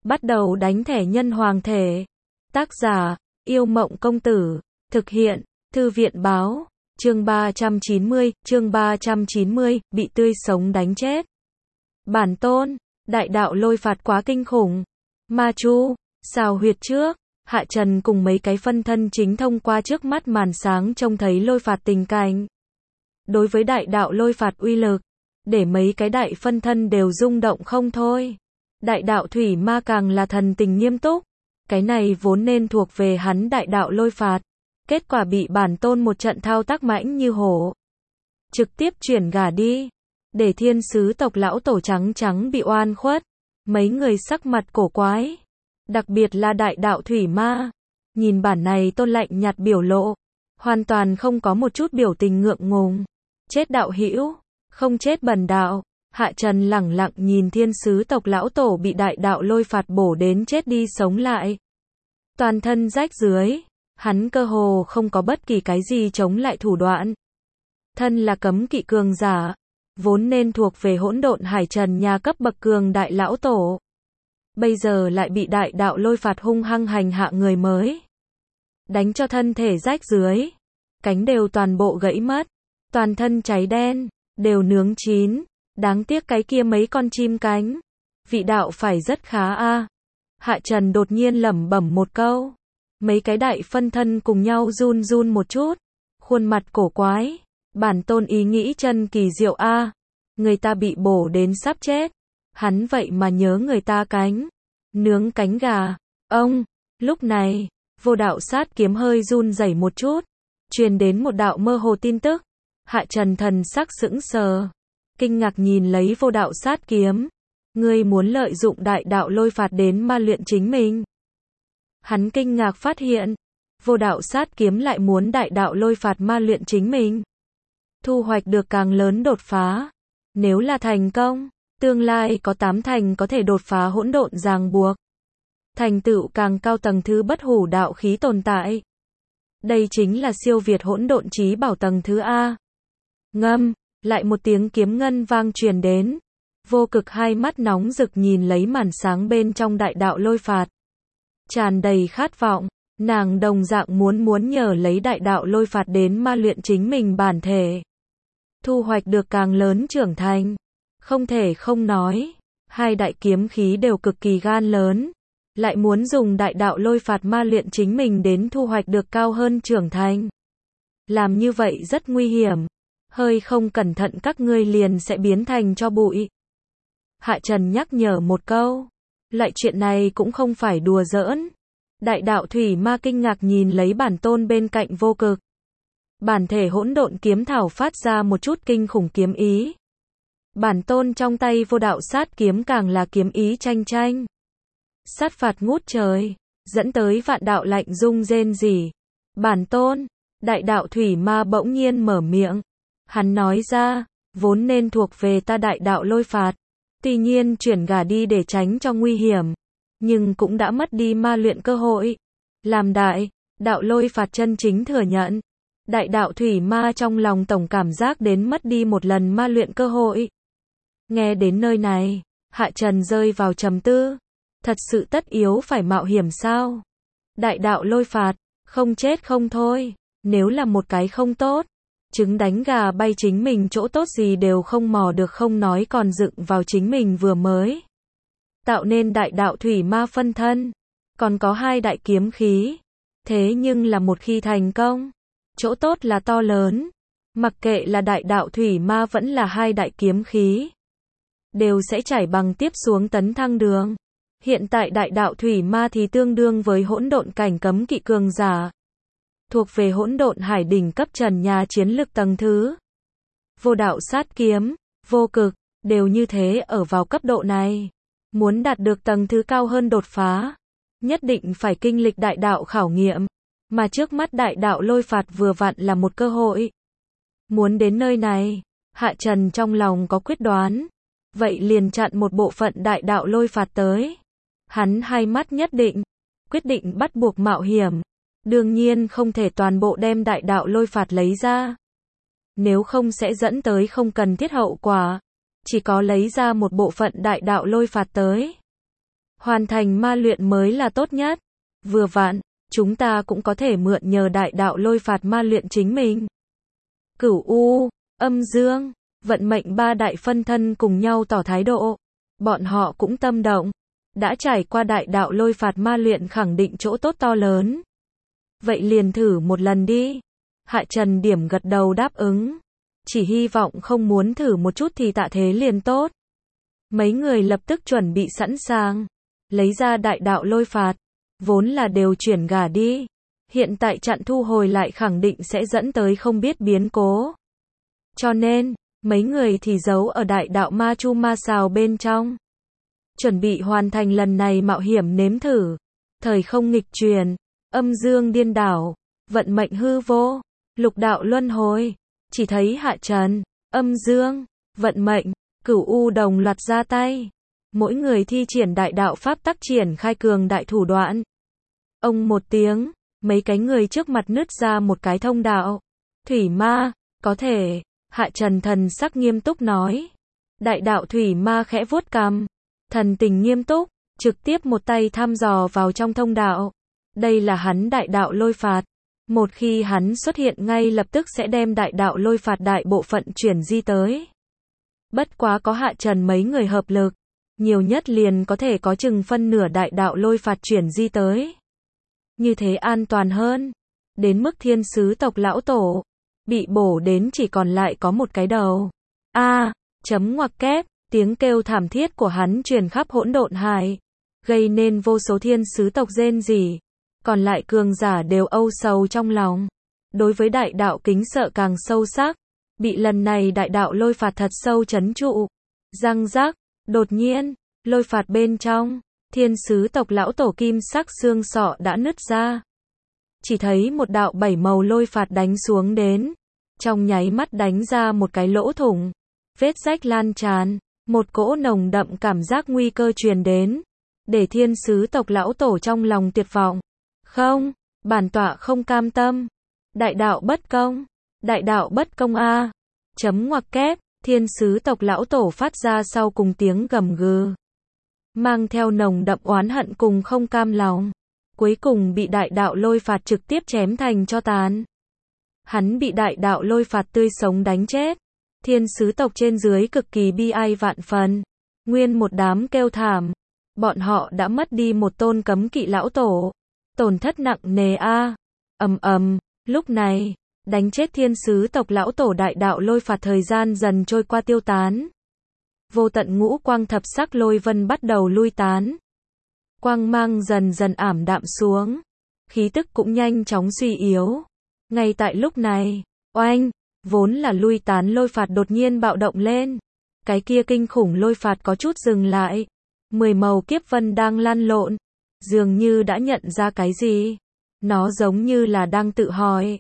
Bắt đầu đánh thẻ nhân hoàng thể. Tác giả, Yêu Mộng Công Tử. Thực hiện, Thư viện Báo. Chương 390, bị tươi sống đánh chết. Bản tôn, đại đạo lôi phạt quá kinh khủng. Ma Chu, xào huyệt trước, Hạ Trần cùng mấy cái phân thân chính thông qua trước mắt màn sáng trông thấy lôi phạt tình cảnh. Đối với đại đạo lôi phạt uy lực, để mấy cái đại phân thân đều rung động không thôi. Đại đạo thủy ma càng là thần tình nghiêm túc. Cái này vốn nên thuộc về hắn đại đạo lôi phạt. Kết quả bị bản tôn một trận thao tác mãnh như hổ. Trực tiếp chuyển gả đi. Để thiên sứ tộc lão tổ trắng trắng bị oan khuất. Mấy người sắc mặt cổ quái. Đặc biệt là đại đạo thủy ma. Nhìn bản này tôn lạnh nhạt biểu lộ. Hoàn toàn không có một chút biểu tình ngượng ngùng. Chết đạo hữu, không chết bần đạo. Hạ Trần lẳng lặng nhìn thiên sứ tộc lão tổ bị đại đạo lôi phạt bổ đến chết đi sống lại. Toàn thân rách rưới. Hắn cơ hồ không có bất kỳ cái gì chống lại thủ đoạn. Thân là cấm kỵ cường giả, vốn nên thuộc về hỗn độn hải trần nhà cấp bậc cường đại lão tổ. Bây giờ lại bị đại đạo lôi phạt hung hăng hành hạ người mới. Đánh cho thân thể rách rưới. Cánh đều toàn bộ gãy mất. Toàn thân cháy đen, đều nướng chín. Đáng tiếc cái kia mấy con chim cánh. Vị đạo phải rất khá a. Hạ Trần đột nhiên lẩm bẩm một câu. Mấy cái đại phân thân cùng nhau run run một chút. Khuôn mặt cổ quái. Bản tôn ý nghĩ chân kỳ diệu a. Người ta bị bổ đến sắp chết. Hắn vậy mà nhớ người ta cánh. Nướng cánh gà. Ông. Lúc này, vô đạo sát kiếm hơi run rẩy một chút. Truyền đến một đạo mơ hồ tin tức. Hạ Trần thần sắc sững sờ. Kinh ngạc nhìn lấy vô đạo sát kiếm. Ngươi muốn lợi dụng đại đạo lôi phạt đến ma luyện chính mình. Hắn kinh ngạc phát hiện. Vô đạo sát kiếm lại muốn đại đạo lôi phạt ma luyện chính mình. Thu hoạch được càng lớn đột phá. Nếu là thành công, tương lai có 8 thành có thể đột phá hỗn độn ràng buộc. Thành tựu càng cao tầng thứ bất hủ đạo khí tồn tại. Đây chính là siêu việt hỗn độn chí bảo tầng thứ A. Ngâm, lại một tiếng kiếm ngân vang truyền đến. Vô Cực hai mắt nóng rực nhìn lấy màn sáng bên trong đại đạo lôi phạt. Tràn đầy khát vọng, nàng đồng dạng muốn nhờ lấy đại đạo lôi phạt đến ma luyện chính mình bản thể. Thu hoạch được càng lớn trưởng thành. Không thể không nói, hai đại kiếm khí đều cực kỳ gan lớn. Lại muốn dùng đại đạo lôi phạt ma luyện chính mình đến thu hoạch được cao hơn trưởng thành. Làm như vậy rất nguy hiểm. Hơi không cẩn thận các ngươi liền sẽ biến thành tro bụi. Hạ Trần nhắc nhở một câu. Loại chuyện này cũng không phải đùa giỡn. Đại đạo thủy ma kinh ngạc nhìn lấy bản tôn bên cạnh Vô Cực. Bản thể hỗn độn kiếm thảo phát ra một chút kinh khủng kiếm ý. Bản tôn trong tay vô đạo sát kiếm càng là kiếm ý tranh tranh. Sát phạt ngút trời, dẫn tới vạn đạo lạnh rung rên rỉ. Bản tôn, đại đạo thủy ma bỗng nhiên mở miệng. Hắn nói ra, vốn nên thuộc về ta đại đạo lôi phạt. Tuy nhiên chuyển gả đi để tránh cho nguy hiểm. Nhưng cũng đã mất đi ma luyện cơ hội. Làm đại, đạo lôi phạt chân chính thừa nhận. Đại đạo thủy ma trong lòng tổng cảm giác đến mất đi một lần ma luyện cơ hội. Nghe đến nơi này, Hạ Trần rơi vào trầm tư. Thật sự tất yếu phải mạo hiểm sao? Đại đạo lôi phạt, không chết không thôi. Nếu là một cái không tốt, trứng đánh gà bay chính mình chỗ tốt gì đều không mò được không nói còn dựng vào chính mình vừa mới. Tạo nên đại đạo thủy ma phân thân. Còn có hai đại kiếm khí. Thế nhưng là một khi thành công, chỗ tốt là to lớn. Mặc kệ là đại đạo thủy ma vẫn là hai đại kiếm khí. Đều sẽ trải bằng tiếp xuống tấn thăng đường. Hiện tại đại đạo thủy ma thì tương đương với hỗn độn cảnh cấm kỵ cường giả. Thuộc về hỗn độn hải đỉnh cấp trần nhà chiến lực tầng thứ. Vô đạo sát kiếm, Vô Cực, đều như thế ở vào cấp độ này. Muốn đạt được tầng thứ cao hơn đột phá, nhất định phải kinh lịch đại đạo khảo nghiệm. Mà trước mắt đại đạo lôi phạt vừa vặn là một cơ hội. Muốn đến nơi này, Hạ Trần trong lòng có quyết đoán. Vậy liền chặn một bộ phận đại đạo lôi phạt tới. Hắn hai mắt nhất định, quyết định bắt buộc mạo hiểm. Đương nhiên không thể toàn bộ đem đại đạo lôi phạt lấy ra. Nếu không sẽ dẫn tới không cần thiết hậu quả. Chỉ có lấy ra một bộ phận đại đạo lôi phạt tới. Hoàn thành ma luyện mới là tốt nhất. Vừa vặn, chúng ta cũng có thể mượn nhờ đại đạo lôi phạt ma luyện chính mình. Cửu U, Âm Dương, vận mệnh ba đại phân thân cùng nhau tỏ thái độ. Bọn họ cũng tâm động. Đã trải qua đại đạo lôi phạt ma luyện khẳng định chỗ tốt to lớn. Vậy liền thử một lần đi. Hạ Trần điểm gật đầu đáp ứng. Chỉ hy vọng không muốn thử một chút thì tạ thế liền tốt. Mấy người lập tức chuẩn bị sẵn sàng. Lấy ra đại đạo lôi phạt. Vốn là đều chuyển gả đi. Hiện tại chặn thu hồi lại khẳng định sẽ dẫn tới không biết biến cố. Cho nên, mấy người thì giấu ở đại đạo ma chu ma sào bên trong. Chuẩn bị hoàn thành lần này mạo hiểm nếm thử. Thời không nghịch truyền, âm dương điên đảo, vận mệnh hư vô, lục đạo luân hồi. Chỉ thấy Hạ Trần, âm dương, vận mệnh, Cửu U đồng loạt ra tay. Mỗi người thi triển đại đạo pháp tắc triển khai cường đại thủ đoạn. Ông một tiếng, mấy cái người trước mặt nứt ra một cái thông đạo. Thủy ma, có thể, Hạ Trần thần sắc nghiêm túc nói. Đại đạo thủy ma khẽ vuốt cằm, thần tình nghiêm túc, trực tiếp một tay thăm dò vào trong thông đạo. Đây là hắn đại đạo lôi phạt. Một khi hắn xuất hiện ngay lập tức sẽ đem đại đạo lôi phạt đại bộ phận chuyển di tới. Bất quá có Hạ Trần mấy người hợp lực, nhiều nhất liền có thể có chừng phân nửa đại đạo lôi phạt chuyển di tới. Như thế an toàn hơn. Đến mức thiên sứ tộc lão tổ, bị bổ đến chỉ còn lại có một cái đầu. Chấm ngoặc kép, tiếng kêu thảm thiết của hắn truyền khắp hỗn độn hải, gây nên vô số thiên sứ tộc rên rỉ. Còn lại cường giả đều âu sầu trong lòng. Đối với đại đạo kính sợ càng sâu sắc. Bị lần này đại đạo lôi phạt thật sâu chấn trụ. Răng rắc, đột nhiên, lôi phạt bên trong, thiên sứ tộc lão tổ kim sắc xương sọ đã nứt ra. Chỉ thấy một đạo bảy màu lôi phạt đánh xuống đến. Trong nháy mắt đánh ra một cái lỗ thủng. Vết rách lan tràn, một cỗ nồng đậm cảm giác nguy cơ truyền đến. Để thiên sứ tộc lão tổ trong lòng tuyệt vọng. Không, bản tọa không cam tâm. Đại đạo bất công. Đại đạo bất công a. Chấm ngoặc kép, thiên sứ tộc lão tổ phát ra sau cùng tiếng gầm gừ. Mang theo nồng đậm oán hận cùng không cam lòng. Cuối cùng bị đại đạo lôi phạt trực tiếp chém thành tro tàn. Hắn bị đại đạo lôi phạt tươi sống đánh chết. Thiên sứ tộc trên dưới cực kỳ bi ai vạn phần. Nguyên một đám kêu thảm. Bọn họ đã mất đi một tôn cấm kỵ lão tổ. Tổn thất nặng nề a. Lúc này, đánh chết thiên sứ tộc lão tổ đại đạo lôi phạt thời gian dần trôi qua tiêu tán. Vô tận ngũ quang thập sắc lôi vân bắt đầu lui tán. Quang mang dần dần ảm đạm xuống. Khí tức cũng nhanh chóng suy yếu. Ngay tại lúc này, oanh, vốn là lui tán lôi phạt đột nhiên bạo động lên. Cái kia kinh khủng lôi phạt có chút dừng lại. 10 màu kiếp vân đang lăn lộn. Dường như đã nhận ra cái gì. Nó giống như là đang tự hỏi.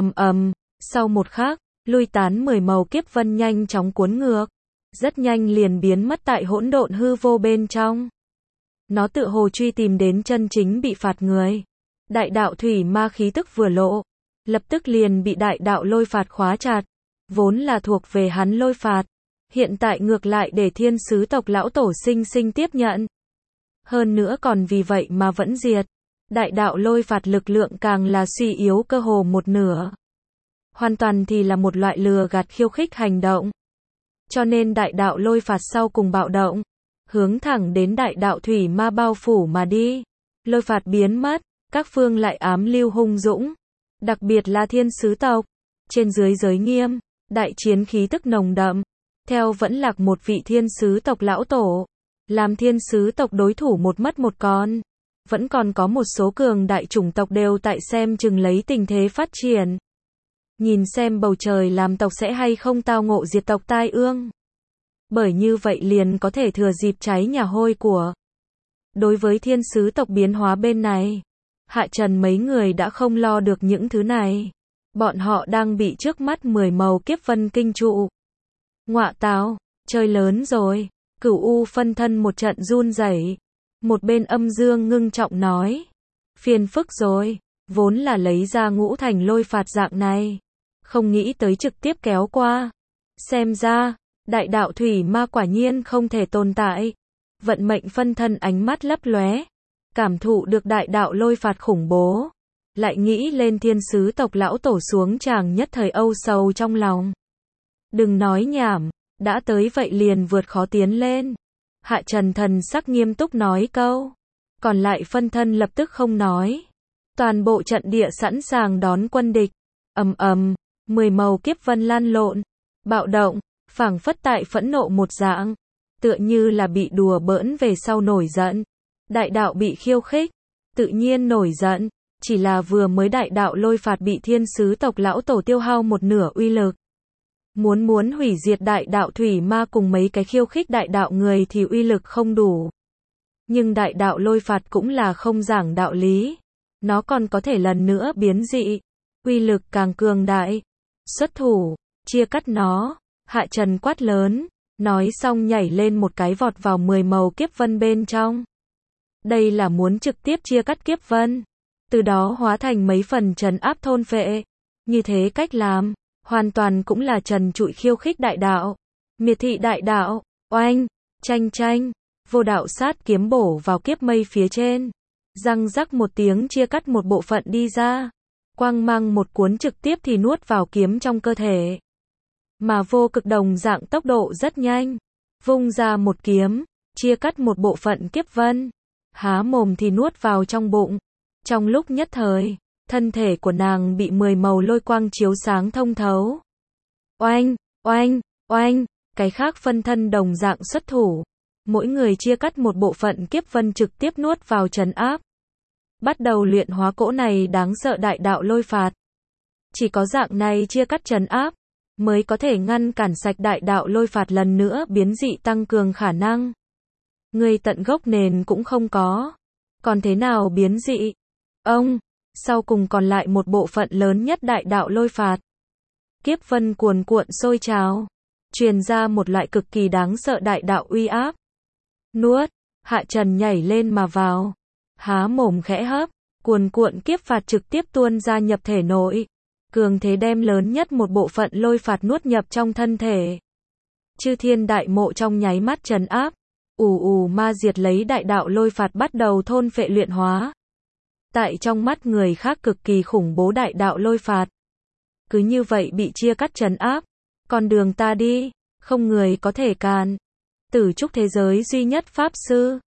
Sau một khắc, lui tán 10 màu kiếp vân nhanh chóng cuốn ngược. Rất nhanh liền biến mất tại hỗn độn hư vô bên trong. Nó tự hồ truy tìm đến chân chính bị phạt người. Đại đạo thủy ma khí tức vừa lộ. Lập tức liền bị đại đạo lôi phạt khóa chặt. Vốn là thuộc về hắn lôi phạt. Hiện tại ngược lại để thiên sứ tộc lão tổ sinh sinh tiếp nhận. Hơn nữa còn vì vậy mà vẫn diệt. Đại đạo lôi phạt lực lượng càng là suy yếu cơ hồ một nửa. Hoàn toàn thì là một loại lừa gạt khiêu khích hành động. Cho nên đại đạo lôi phạt sau cùng bạo động. Hướng thẳng đến đại đạo thủy ma bao phủ mà đi. Lôi phạt biến mất. Các phương lại ám lưu hung dũng. Đặc biệt là thiên sứ tộc. Trên dưới giới nghiêm. Đại chiến khí tức nồng đậm. Theo vẫn lạc một vị thiên sứ tộc lão tổ. Làm thiên sứ tộc đối thủ một mất một còn. Vẫn còn có một số cường đại chủng tộc đều tại xem chừng lấy tình thế phát triển. Nhìn xem bầu trời làm tộc sẽ hay không tao ngộ diệt tộc tai ương. Bởi như vậy liền có thể thừa dịp cháy nhà hôi của. Đối với thiên sứ tộc biến hóa bên này, Hạ Trần mấy người đã không lo được những thứ này. Bọn họ đang bị trước mắt 10 màu kiếp vân kinh trụ. Ngọa táo, chơi lớn rồi. Cửu U phân thân một trận run rẩy. Một bên âm dương ngưng trọng nói. Phiền phức rồi. Vốn là lấy ra ngũ thành lôi phạt dạng này. Không nghĩ tới trực tiếp kéo qua. Xem ra, đại đạo thủy ma quả nhiên không thể tồn tại. Vận mệnh phân thân ánh mắt lấp lóe, cảm thụ được đại đạo lôi phạt khủng bố, lại nghĩ lên thiên sứ tộc lão tổ xuống chàng nhất thời âu sầu trong lòng. Đừng nói nhảm, đã tới vậy liền vượt khó tiến lên. Hạ Trần thần sắc nghiêm túc nói câu. Còn lại phân thân lập tức không nói. Toàn bộ trận địa sẵn sàng đón quân địch. Ầm ầm, 10 màu kiếp vân lan lộn, bạo động, phảng phất tại phẫn nộ một dạng, tựa như là bị đùa bỡn về sau nổi giận. Đại đạo bị khiêu khích, tự nhiên nổi giận, chỉ là vừa mới đại đạo lôi phạt bị thiên sứ tộc lão tổ tiêu hao một nửa uy lực. Muốn hủy diệt đại đạo thủy ma cùng mấy cái khiêu khích đại đạo người thì uy lực không đủ. Nhưng đại đạo lôi phạt cũng là không giảng đạo lý. Nó còn có thể lần nữa biến dị. Uy lực càng cường đại. Xuất thủ, chia cắt nó. Hạ Trần quát lớn. Nói xong nhảy lên một cái vọt vào 10 màu kiếp vân bên trong. Đây là muốn trực tiếp chia cắt kiếp vân. Từ đó hóa thành mấy phần trấn áp thôn phệ. Như thế cách làm, hoàn toàn cũng là trần trụi khiêu khích đại đạo. Miệt thị đại đạo, oanh, tranh, vô đạo sát kiếm bổ vào kiếp mây phía trên. Răng rắc một tiếng chia cắt một bộ phận đi ra. Quang mang một cuốn trực tiếp thì nuốt vào kiếm trong cơ thể. Mà vô cực đồng dạng tốc độ rất nhanh. Vung ra một kiếm, chia cắt một bộ phận kiếp vân. Há mồm thì nuốt vào trong bụng. Trong lúc nhất thời, thân thể của nàng bị 10 màu lôi quang chiếu sáng thông thấu. Oanh, cái khác phân thân đồng dạng xuất thủ. Mỗi người chia cắt một bộ phận kiếp vân trực tiếp nuốt vào trấn áp. Bắt đầu luyện hóa cỗ này đáng sợ đại đạo lôi phạt. Chỉ có dạng này chia cắt trấn áp, mới có thể ngăn cản sạch đại đạo lôi phạt lần nữa biến dị tăng cường khả năng. Người tận gốc nền cũng không có. Còn thế nào biến dị? Sau cùng còn lại một bộ phận lớn nhất đại đạo lôi phạt. Kiếp vân cuồn cuộn sôi trào, truyền ra một loại cực kỳ đáng sợ đại đạo uy áp. Nuốt, Hạ Trần nhảy lên mà vào, há mồm khẽ hấp, cuồn cuộn kiếp phạt trực tiếp tuôn ra nhập thể nội. Cường thế đem lớn nhất một bộ phận lôi phạt nuốt nhập trong thân thể. Chư thiên đại mộ trong nháy mắt trấn áp, ù ma diệt lấy đại đạo lôi phạt bắt đầu thôn phệ luyện hóa. Tại trong mắt người khác cực kỳ khủng bố đại đạo lôi phạt. Cứ như vậy bị chia cắt trấn áp. Con đường ta đi, không người có thể cản. Tử trúc thế giới duy nhất pháp sư.